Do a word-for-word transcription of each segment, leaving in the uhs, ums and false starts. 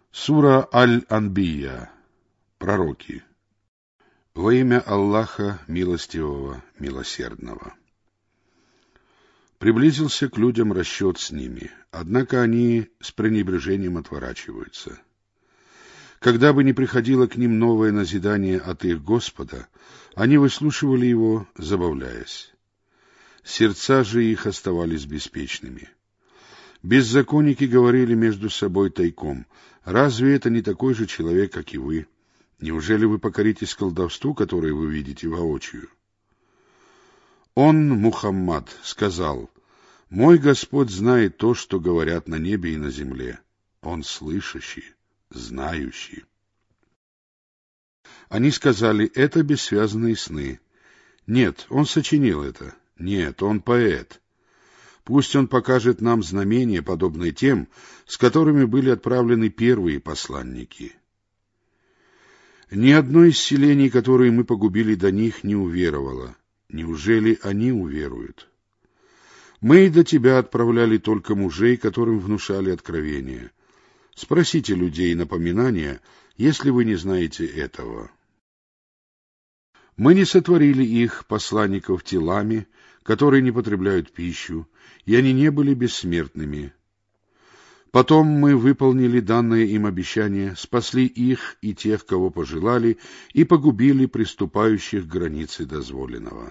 Сура Аль-Анбия. Пророки. Во имя Аллаха Милостивого, Милосердного. Приблизился к людям расчет с ними, однако они с пренебрежением отворачиваются. Когда бы ни приходило к ним новое назидание от их Господа, они выслушивали его, забавляясь. Сердца же их оставались беспечными. Беззаконники говорили между собой тайком: «Разве это не такой же человек, как и вы? Неужели вы покоритесь колдовству, которое вы видите воочию?» Он, Мухаммад, сказал: «Мой Господь знает то, что говорят на небе и на земле. Он слышащий, знающий». Они сказали: «Это бессвязные сны». Нет, он сочинил это. Нет, он поэт. Пусть он покажет нам знамения, подобные тем, с которыми были отправлены первые посланники. Ни одно из селений, которые мы погубили до них, не уверовало. Неужели они уверуют? Мы и до тебя отправляли только мужей, которым внушали откровения. Спросите людей напоминания, если вы не знаете этого. Мы не сотворили их, посланников, телами, которые не потребляют пищу, и они не были бессмертными. Потом мы выполнили данное им обещание, спасли их и тех, кого пожелали, и погубили приступающих к границе дозволенного.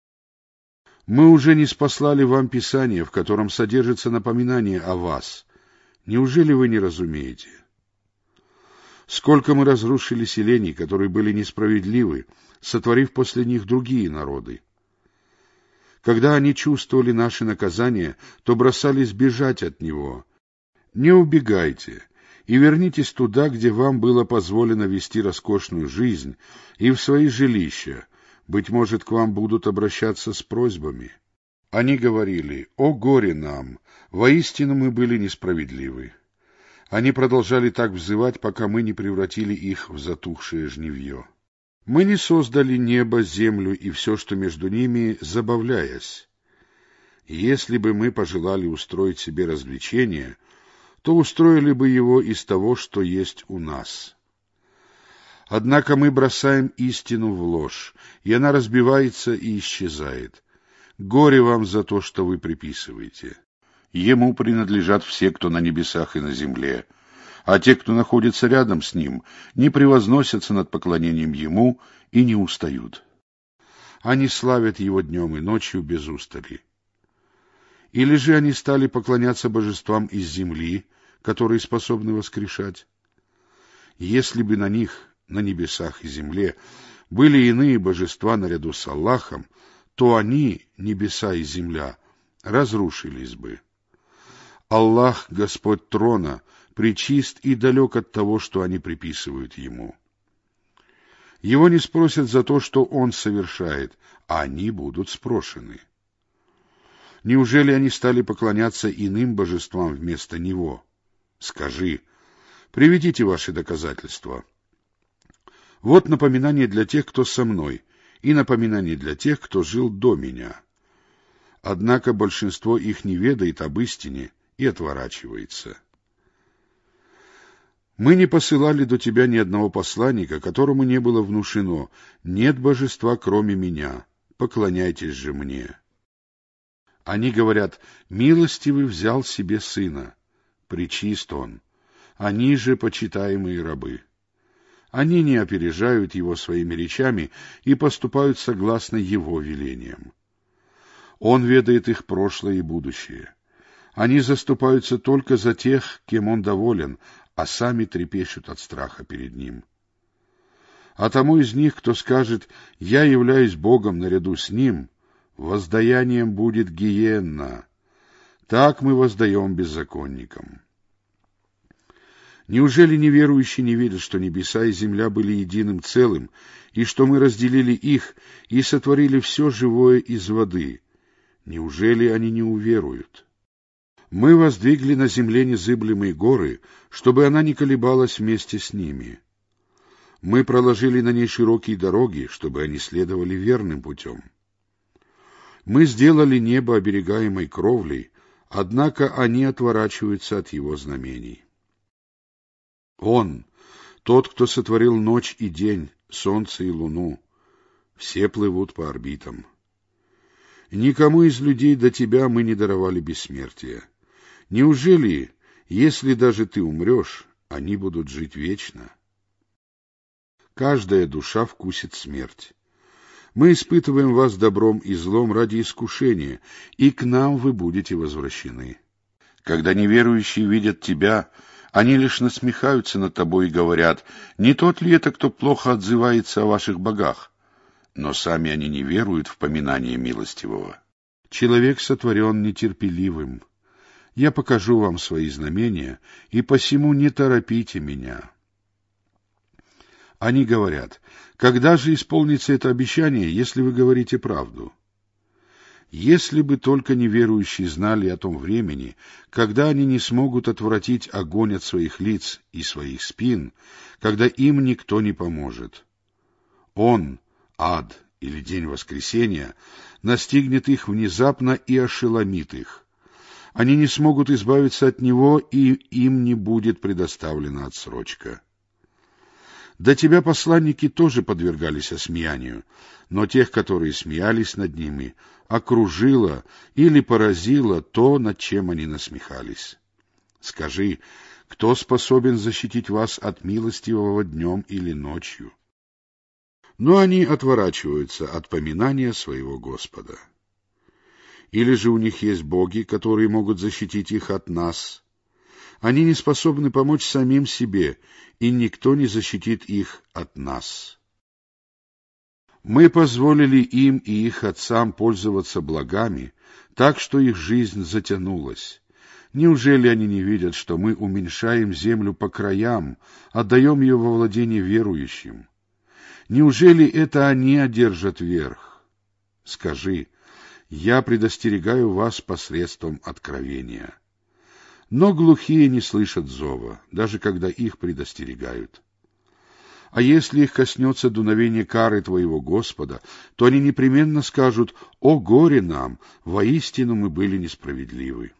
Мы уже не спаслали вам Писание, в котором содержится напоминание о вас. Неужели вы не разумеете? Сколько мы разрушили селений, которые были несправедливы, сотворив после них другие народы. Когда они чувствовали наши наказания, то бросались бежать от него. Не убегайте и вернитесь туда, где вам было позволено вести роскошную жизнь, и в свои жилища. Быть может, к вам будут обращаться с просьбами. Они говорили: «О горе нам! Воистину мы были несправедливы». Они продолжали так взывать, пока мы не превратили их в затухшее жнивье. Мы не создали небо, землю и все, что между ними, забавляясь. Если бы мы пожелали устроить себе развлечение, то устроили бы его из того, что есть у нас. Однако мы бросаем истину в ложь, и она разбивается и исчезает. Горе вам за то, что вы приписываете. Ему принадлежат все, кто на небесах и на земле, а те, кто находится рядом с ним, не превозносятся над поклонением ему и не устают. Они славят его днем и ночью без устали. Или же они стали поклоняться божествам из земли, которые способны воскрешать? Если бы на них, на небесах и земле, были иные божества наряду с Аллахом, то они, небеса и земля, разрушились бы. Аллах, Господь трона, пречист и далек от того, что они приписывают Ему. Его не спросят за то, что Он совершает, а они будут спрошены. Неужели они стали поклоняться иным божествам вместо Него? Скажи: приведите ваши доказательства. Вот напоминание для тех, кто со мной, и напоминание для тех, кто жил до меня. Однако большинство их не ведает об истине и отворачивается. Мы не посылали до тебя ни одного посланника, которому не было внушено: нет божества, кроме меня, поклоняйтесь же мне. Они говорят: милостивый взял себе сына, пречист он, они же почитаемые рабы. Они не опережают его своими речами и поступают согласно его велениям. Он ведает их прошлое и будущее. Они заступаются только за тех, кем он доволен, а сами трепещут от страха перед ним. А тому из них, кто скажет: «Я являюсь Богом наряду с ним», воздаянием будет гиенна. Так мы воздаем беззаконникам. Неужели неверующие не верят, что небеса и земля были единым целым, и что мы разделили их и сотворили все живое из воды? Неужели они не уверуют? Мы воздвигли на земле незыблемые горы, чтобы она не колебалась вместе с ними. Мы проложили на ней широкие дороги, чтобы они следовали верным путем. Мы сделали небо оберегаемой кровлей, однако они отворачиваются от его знамений. Он, тот, кто сотворил ночь и день, солнце и луну, все плывут по орбитам. Никому из людей до тебя мы не даровали бессмертия. Неужели, если даже ты умрешь, они будут жить вечно? Каждая душа вкусит смерть. Мы испытываем вас добром и злом ради искушения, и к нам вы будете возвращены. Когда неверующие видят тебя, они лишь насмехаются над тобой и говорят: не тот ли это, кто плохо отзывается о ваших богах? Но сами они не веруют в поминание милостивого. Человек сотворен нетерпеливым. Я покажу вам свои знамения, и посему не торопите меня. Они говорят: когда же исполнится это обещание, если вы говорите правду? Если бы только неверующие знали о том времени, когда они не смогут отвратить огонь от своих лиц и своих спин, когда им никто не поможет. Он, ад или день воскресения, настигнет их внезапно и ошеломит их. Они не смогут избавиться от него, и им не будет предоставлена отсрочка. До тебя посланники тоже подвергались осмеянию, но тех, которые смеялись над ними, окружило или поразило то, над чем они насмехались. Скажи, кто способен защитить вас от милостивого днем или ночью? Но они отворачиваются от поминания своего Господа. Или же у них есть боги, которые могут защитить их от нас? Они не способны помочь самим себе, и никто не защитит их от нас. Мы позволили им и их отцам пользоваться благами, так что их жизнь затянулась. Неужели они не видят, что мы уменьшаем землю по краям, отдаем ее во владение верующим? Неужели это они одержат верх? Скажи: я предостерегаю вас посредством откровения. Но глухие не слышат зова, даже когда их предостерегают. А если их коснется дуновение кары твоего Господа, то они непременно скажут: «О горе нам! Воистину мы были несправедливы».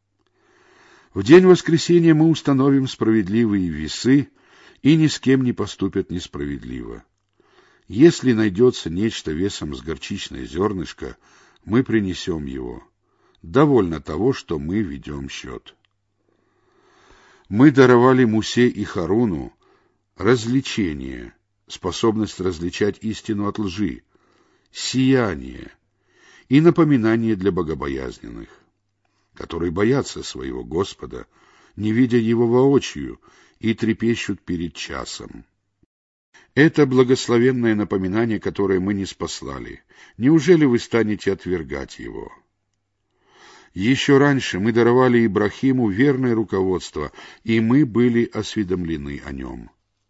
В день воскресения мы установим справедливые весы, и ни с кем не поступят несправедливо. Если найдется нечто весом с горчичное зернышко, мы принесем его. Довольно того, что мы ведем счет. Мы даровали Мусе и Харуну развлечение, способность различать истину от лжи, сияние и напоминание для богобоязненных, которые боятся своего Господа, не видя Его воочию, и трепещут перед часом. Это благословенное напоминание, которое мы не спаслали. Неужели вы станете отвергать его? Еще раньше мы даровали Ибрахиму верное руководство, и мы были осведомлены о нем.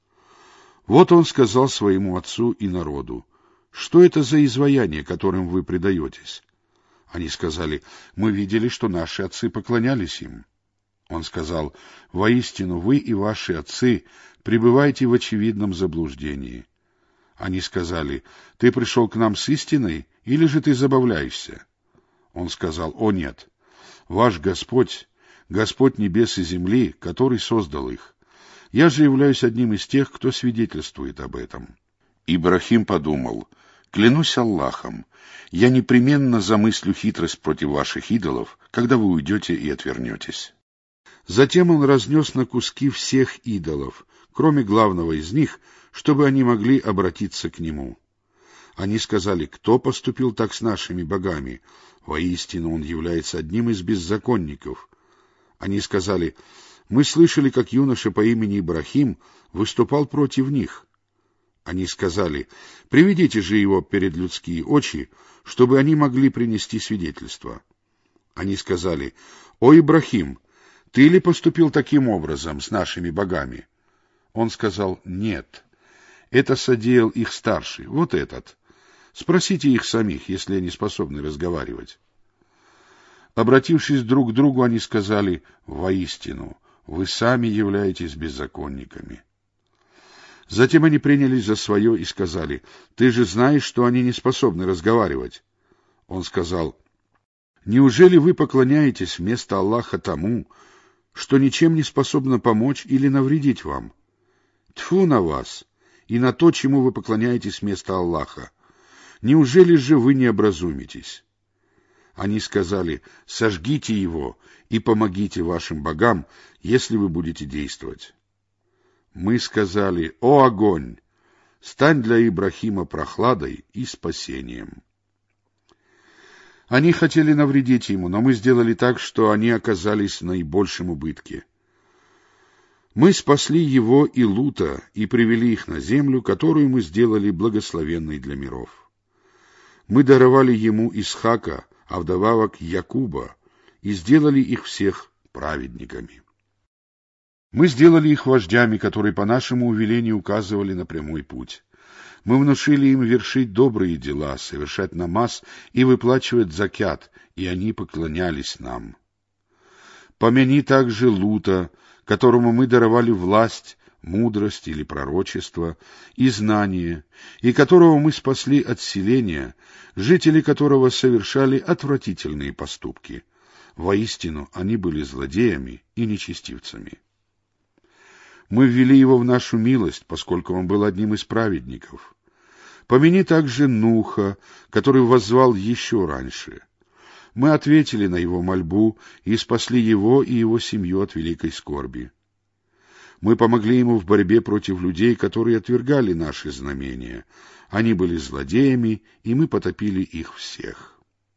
Вот он сказал своему отцу и народу: «Что это за изваяние, которым вы предаетесь?» Они сказали: «Мы видели, что наши отцы поклонялись им». Он сказал: «Воистину, вы и ваши отцы пребываете в очевидном заблуждении». Они сказали: «Ты пришел к нам с истиной, или же ты забавляешься?» Он сказал: «О нет! Ваш Господь, Господь небес и земли, который создал их. Я же являюсь одним из тех, кто свидетельствует об этом». Ибрахим подумал: «Клянусь Аллахом, я непременно замыслю хитрость против ваших идолов, когда вы уйдете и отвернетесь». Затем он разнес на куски всех идолов, кроме главного из них, чтобы они могли обратиться к нему. Они сказали: «Кто поступил так с нашими богами? Воистину, он является одним из беззаконников». Они сказали: «Мы слышали, как юноша по имени Ибрахим выступал против них». Они сказали: «Приведите же его перед людские очи, чтобы они могли принести свидетельство». Они сказали: «О Ибрахим, ты ли поступил таким образом с нашими богами?» Он сказал: «Нет, это содеял их старший, вот этот. Спросите их самих, если они способны разговаривать». Обратившись друг к другу, они сказали: «Воистину, вы сами являетесь беззаконниками». Затем они принялись за свое и сказали: «Ты же знаешь, что они не способны разговаривать». Он сказал: «Неужели вы поклоняетесь вместо Аллаха тому, что ничем не способно помочь или навредить вам? Тьфу на вас и на то, чему вы поклоняетесь вместо Аллаха. Неужели же вы не образумитесь? Они сказали: сожгите его и помогите вашим богам, если вы будете действовать. Мы сказали: о огонь, стань для Ибрахима прохладой и спасением. Они хотели навредить ему, но мы сделали так, что они оказались в наибольшем убытке. Мы спасли его и Лута и привели их на землю, которую мы сделали благословенной для миров. Мы даровали ему Исхака, а вдобавок Якуба, и сделали их всех праведниками. Мы сделали их вождями, которые по нашему увелению указывали на прямой путь. Мы внушили им вершить добрые дела, совершать намаз и выплачивать закят, и они поклонялись нам. Помяни также Лута, которому мы даровали власть, мудрость или пророчество и знание, и которого мы спасли от селения, жители которого совершали отвратительные поступки. Воистину, они были злодеями и нечестивцами. Мы ввели его в нашу милость, поскольку он был одним из праведников. Помяни также Нуха, который воззвал еще раньше. Мы ответили на его мольбу и спасли его и его семью от великой скорби. Мы помогли ему в борьбе против людей, которые отвергали наши знамения. Они были злодеями, и мы потопили их всех.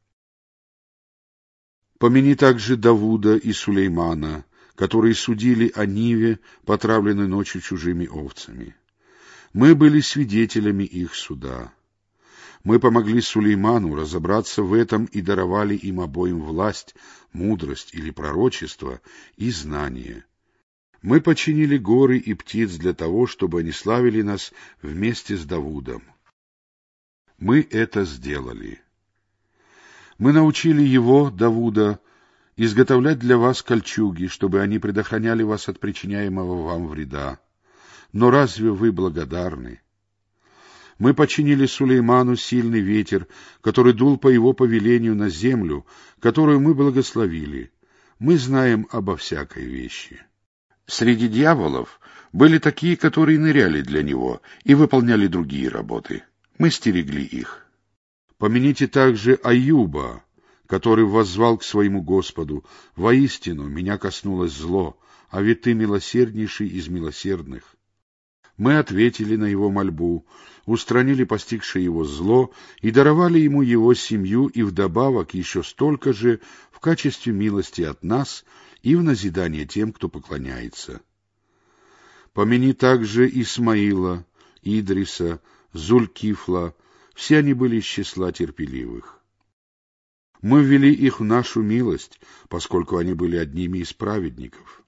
Помяни также Давуда и Сулеймана, которые судили о Ниве, потравленной ночью чужими овцами. Мы были свидетелями их суда. Мы помогли Сулейману разобраться в этом и даровали им обоим власть, мудрость или пророчество и знание. Мы подчинили горы и птиц для того, чтобы они славили нас вместе с Давудом. Мы это сделали. Мы научили его, Давуда, изготовлять для вас кольчуги, чтобы они предохраняли вас от причиняемого вам вреда. Но разве вы благодарны? Мы подчинили Сулейману сильный ветер, который дул по его повелению на землю, которую мы благословили. Мы знаем обо всякой вещи. Среди дьяволов были такие, которые ныряли для него и выполняли другие работы. Мы стерегли их. Помяните также Аюба, который воззвал к своему Господу: «Воистину, меня коснулось зло, а ведь ты милосерднейший из милосердных». Мы ответили на его мольбу, устранили постигшее его зло и даровали ему его семью и вдобавок еще столько же в качестве милости от нас и в назидание тем, кто поклоняется. Помяни также Исмаила, Идриса, Зулькифла, все они были из числа терпеливых. Мы ввели их в нашу милость, поскольку они были одними из праведников.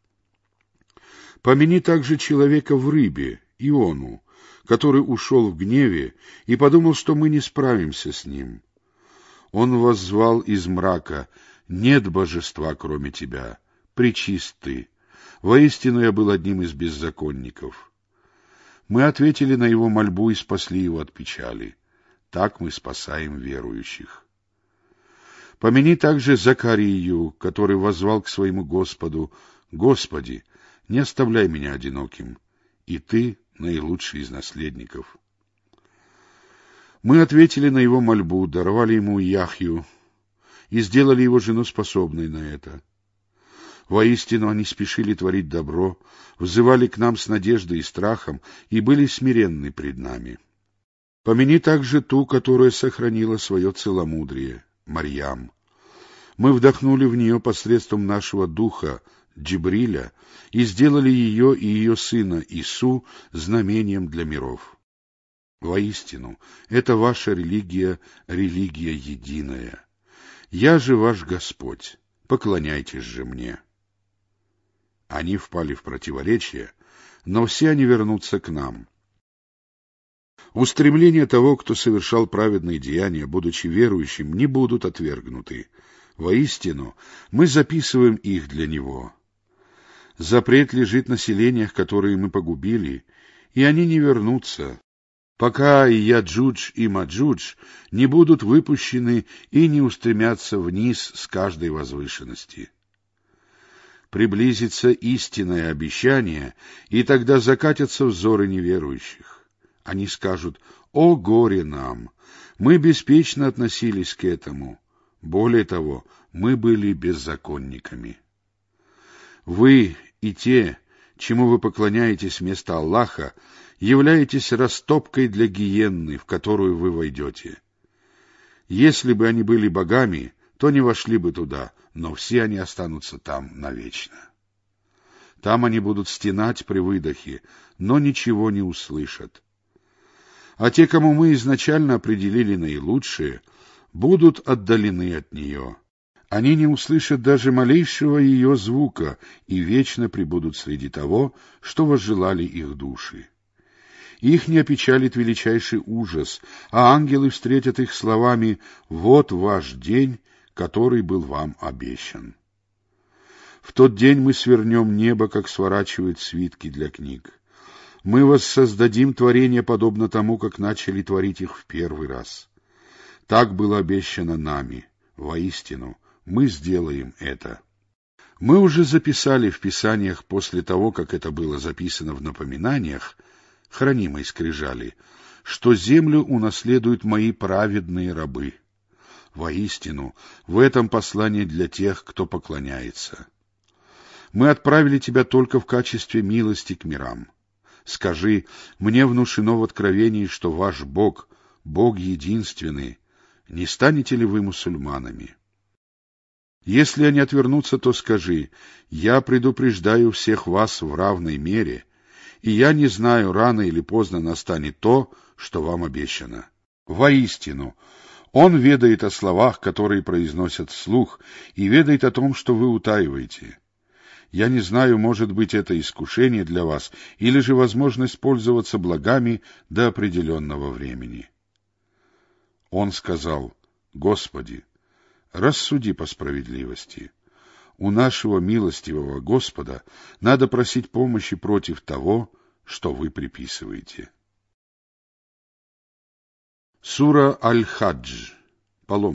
Помяни также человека в рыбе, Иону, который ушел в гневе и подумал, что мы не справимся с ним. Он воззвал из мрака: «Нет божества, кроме тебя, пречист ты. Воистину я был одним из беззаконников». Мы ответили на его мольбу и спасли его от печали. Так мы спасаем верующих. Помяни также Закарию, который воззвал к своему Господу: «Господи, не оставляй меня одиноким, и ты наилучший из наследников». Мы ответили на его мольбу, даровали ему Яхью и сделали его жену способной на это. Воистину они спешили творить добро, взывали к нам с надеждой и страхом и были смиренны пред нами. Помяни также ту, которая сохранила свое целомудрие, Марьям. Мы вдохнули в нее посредством нашего духа, Джибриля, и сделали ее и ее сына Ису знамением для миров. Воистину, это ваша религия, религия единая. Я же ваш Господь, поклоняйтесь же мне. Они впали в противоречие, но все они вернутся к нам. Устремления того, кто совершал праведные деяния, будучи верующим, не будут отвергнуты. Воистину, мы записываем их для него. Запрет лежит на селениях, которые мы погубили, и они не вернутся, пока и Яджудж, и Маджудж не будут выпущены и не устремятся вниз с каждой возвышенности. приблизится истинное обещание, и тогда закатятся взоры неверующих. Они скажут: «О горе нам! Мы беспечно относились к этому. Более того, мы были беззаконниками». Вы и те, чему вы поклоняетесь вместо Аллаха, являетесь растопкой для гиенны, в которую вы войдете. Если бы они были богами, то не вошли бы туда, но все они останутся там навечно. Там они будут стенать при выдохе, но ничего не услышат. А те, кому мы изначально определили наилучшие, будут отдалены от нее. Они не услышат даже малейшего ее звука и вечно пребудут среди того, что возжелали их души. Их не опечалит величайший ужас, а ангелы встретят их словами: «Вот ваш день, который был вам обещан». В тот день мы свернем небо, как сворачивают свитки для книг. Мы воссоздадим творение подобно тому, как начали творить их в первый раз. Так было обещано нами. Воистину, мы сделаем это. Мы уже записали в Писаниях после того, как это было записано в напоминаниях, хранимой скрижали, что землю унаследуют мои праведные рабы. Воистину, в этом послание для тех, кто поклоняется. Мы отправили тебя только в качестве милости к мирам. Скажи: мне внушено в откровении, что ваш Бог, Бог единственный. Не станете ли вы мусульманами? Если они отвернутся, то скажи: я предупреждаю всех вас в равной мере, и я не знаю, рано или поздно настанет то, что вам обещано. Воистину, Он ведает о словах, которые произносят вслух, и ведает о том, что вы утаиваете. Я не знаю, может быть, это искушение для вас, или же возможность пользоваться благами до определенного времени. Он сказал: Господи, рассуди по справедливости. У нашего милостивого Господа надо просить помощи против того, что вы приписываете. Сура Аль-Хадж.